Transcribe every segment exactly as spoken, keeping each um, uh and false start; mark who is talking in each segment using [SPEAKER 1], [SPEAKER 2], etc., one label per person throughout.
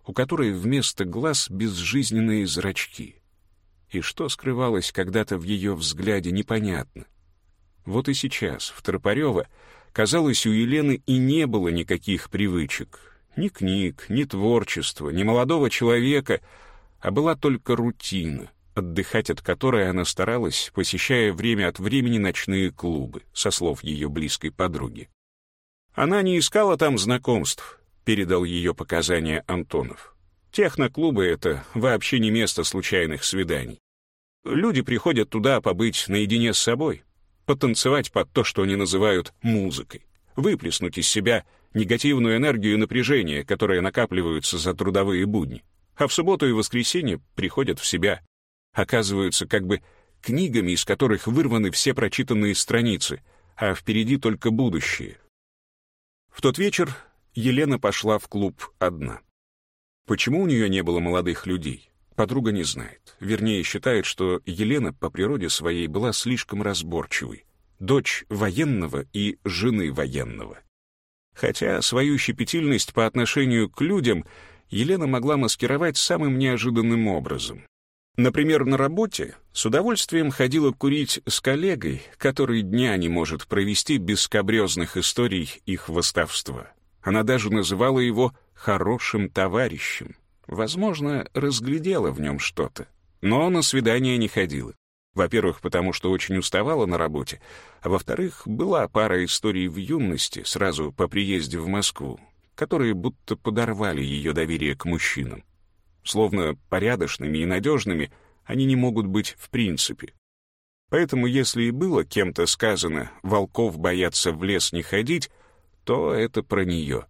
[SPEAKER 1] у которой вместо глаз безжизненные зрачки. И что скрывалось когда-то в ее взгляде, непонятно. Вот и сейчас в Тропарёво, казалось, у Елены и не было никаких привычек. Ни книг, ни творчества, ни молодого человека, а была только рутина, отдыхать от которой она старалась, посещая время от времени ночные клубы, со слов ее близкой подруги. Она не искала там знакомств, передал ее показания Антонов. Техноклубы — это вообще не место случайных свиданий. Люди приходят туда побыть наедине с собой, потанцевать под то, что они называют музыкой, выплеснуть из себя негативную энергию и напряжение, которые накапливаются за трудовые будни. А в субботу и воскресенье приходят в себя, оказываются как бы книгами, из которых вырваны все прочитанные страницы, а впереди только будущее. В тот вечер Елена пошла в клуб одна. Почему у нее не было молодых людей, подруга не знает. Вернее, считает, что Елена по природе своей была слишком разборчивой, дочь военного и жены военного. Хотя свою щепетильность по отношению к людям Елена могла маскировать самым неожиданным образом. Например, на работе с удовольствием ходила курить с коллегой, который дня не может провести без скабрёзных историй и хвастовства. Она даже называла его «хорошим товарищем». Возможно, разглядела в нем что-то, но на свидания не ходила. Во-первых, потому что очень уставала на работе, а во-вторых, была пара историй в юности, сразу по приезде в Москву, которые будто подорвали ее доверие к мужчинам. Словно порядочными и надежными они не могут быть в принципе. Поэтому, если и было кем-то сказано «волков боятся в лес не ходить», то это про нее.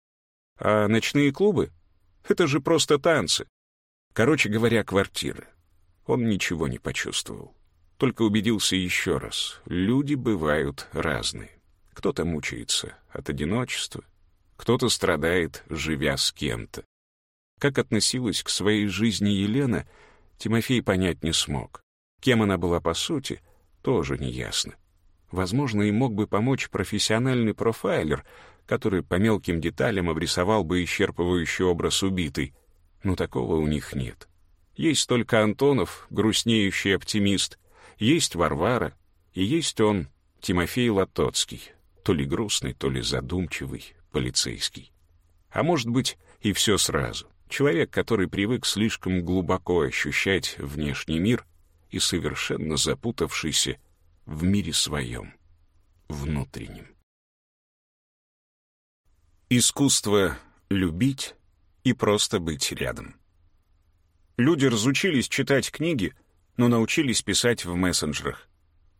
[SPEAKER 1] А ночные клубы — это же просто танцы. Короче говоря, квартиры. Он ничего не почувствовал. Только убедился еще раз. Люди бывают разные. Кто-то мучается от одиночества, кто-то страдает, живя с кем-то. Как относилась к своей жизни Елена, Тимофей понять не смог. Кем она была по сути, тоже неясно. Возможно, и мог бы помочь профессиональный профайлер, который по мелким деталям обрисовал бы исчерпывающий образ убитой. Но такого у них нет. Есть только Антонов, грустнеющий оптимист, есть Варвара, и есть он, Тимофей Лотоцкий, то ли грустный, то ли задумчивый полицейский. А может быть, и все сразу. Человек, который привык слишком глубоко ощущать внешний мир и совершенно запутавшийся в мире своем, внутреннем. Искусство любить и просто быть рядом. Люди разучились читать книги, но научились писать в мессенджерах.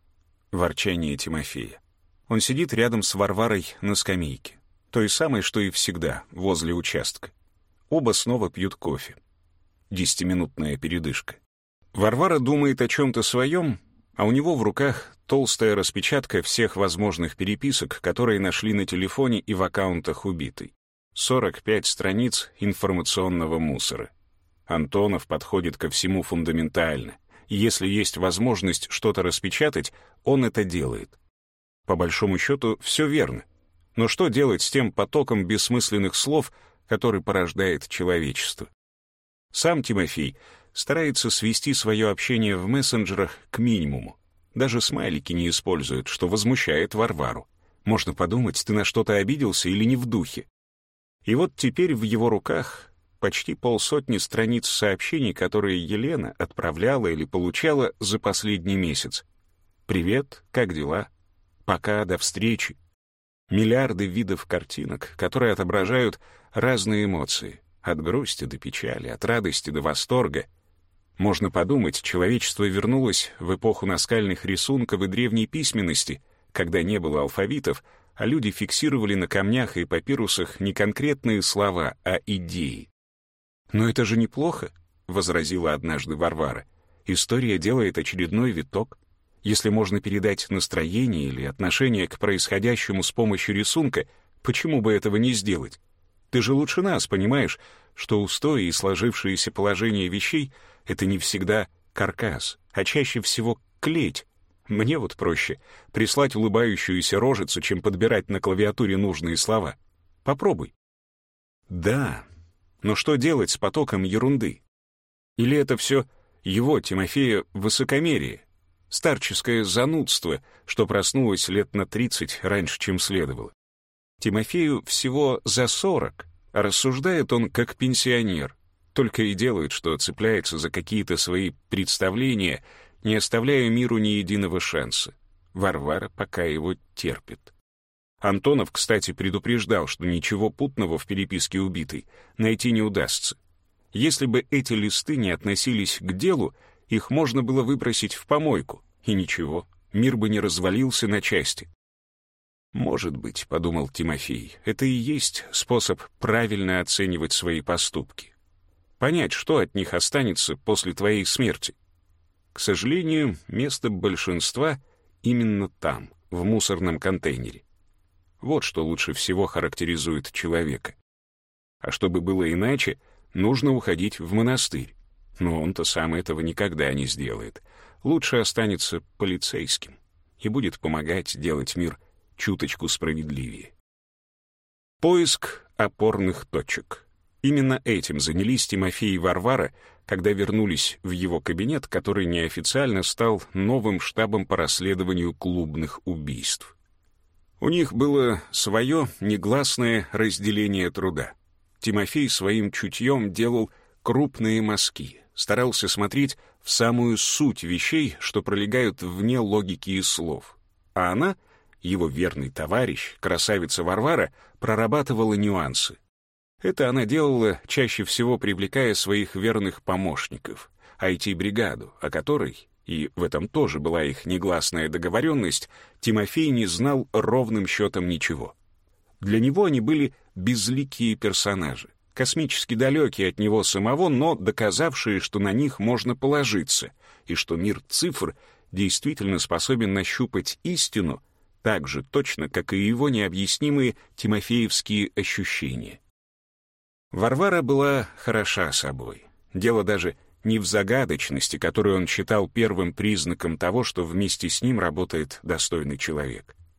[SPEAKER 1] Ворчание Тимофея. Он сидит рядом с Варварой на скамейке, той самой, что и всегда, возле участка. Оба снова пьют кофе. Десятиминутная передышка. Варвара думает о чем-то своем, а у него в руках толстая распечатка всех возможных переписок, которые нашли на телефоне и в аккаунтах убитой. сорок пять страниц информационного мусора. Антонов подходит ко всему фундаментально, и если есть возможность что-то распечатать, он это делает. По большому счету, все верно. Но что делать с тем потоком бессмысленных слов, который порождает человечество? Сам Тимофей старается свести свое общение в мессенджерах к минимуму. Даже смайлики не использует, что возмущает Варвару. Можно подумать, ты на что-то обиделся или не в духе. И вот теперь в его руках почти полсотни страниц сообщений, которые Елена отправляла или получала за последний месяц. «Привет, как дела? Пока, до встречи». Миллиарды видов картинок, которые отображают разные эмоции, от грусти до печали, от радости до восторга. Можно подумать, человечество вернулось в эпоху наскальных рисунков и древней письменности, когда не было алфавитов, а люди фиксировали на камнях и папирусах не конкретные слова, а идеи. «Но это же неплохо», — возразила однажды Варвара. «История делает очередной виток. Если можно передать настроение или отношение к происходящему с помощью рисунка, почему бы этого не сделать? Ты же лучше нас понимаешь, что устои и сложившееся положение вещей — это не всегда каркас, а чаще всего клеть. Мне вот проще прислать улыбающуюся рожицу, чем подбирать на клавиатуре нужные слова. Попробуй». Да, Но что делать с потоком ерунды? Или это все его, Тимофея, высокомерие, старческое занудство, что проснулось лет на тридцать раньше, чем следовало? Тимофею всего за сорок, а рассуждает он как пенсионер, только и делает, что цепляется за какие-то свои представления, не оставляя миру ни единого шанса. Варвара пока его терпит. Антонов, кстати, предупреждал, что ничего путного в переписке убитой найти не удастся. Если бы эти листы не относились к делу, их можно было выбросить в помойку, и ничего, мир бы не развалился на части. «Может быть, — подумал Тимофей, — это и есть способ правильно оценивать свои поступки. Понять, что от них останется после твоей смерти. К сожалению, место большинства именно там, в мусорном контейнере. Вот что лучше всего характеризует человека. А чтобы было иначе, нужно уходить в монастырь. Но он-то сам этого никогда не сделает. Лучше останется полицейским и будет помогать делать мир чуточку справедливее. Поиск опорных точек. Именно этим занялись Тимофей и Варвара, когда вернулись в его кабинет, который неофициально стал новым штабом по расследованию клубных убийств. У них было свое негласное разделение труда. Тимофей своим чутьем делал крупные мазки, старался смотреть в самую суть вещей, что пролегают вне логики и слов. А она, его верный товарищ, красавица Варвара, прорабатывала нюансы. Это она делала, чаще всего привлекая своих верных помощников, ай ти-бригаду, о которой, и в этом тоже была их негласная договоренность, Тимофей не знал ровным счетом ничего. Для него они были безликие персонажи, космически далекие от него самого, но доказавшие, что на них можно положиться, и что мир цифр действительно способен нащупать истину так же точно, как и его необъяснимые тимофеевские ощущения. Варвара была хороша собой. Дело даже не в загадочности, которую он считал первым признаком того, что вместе с ним работает достойный человек.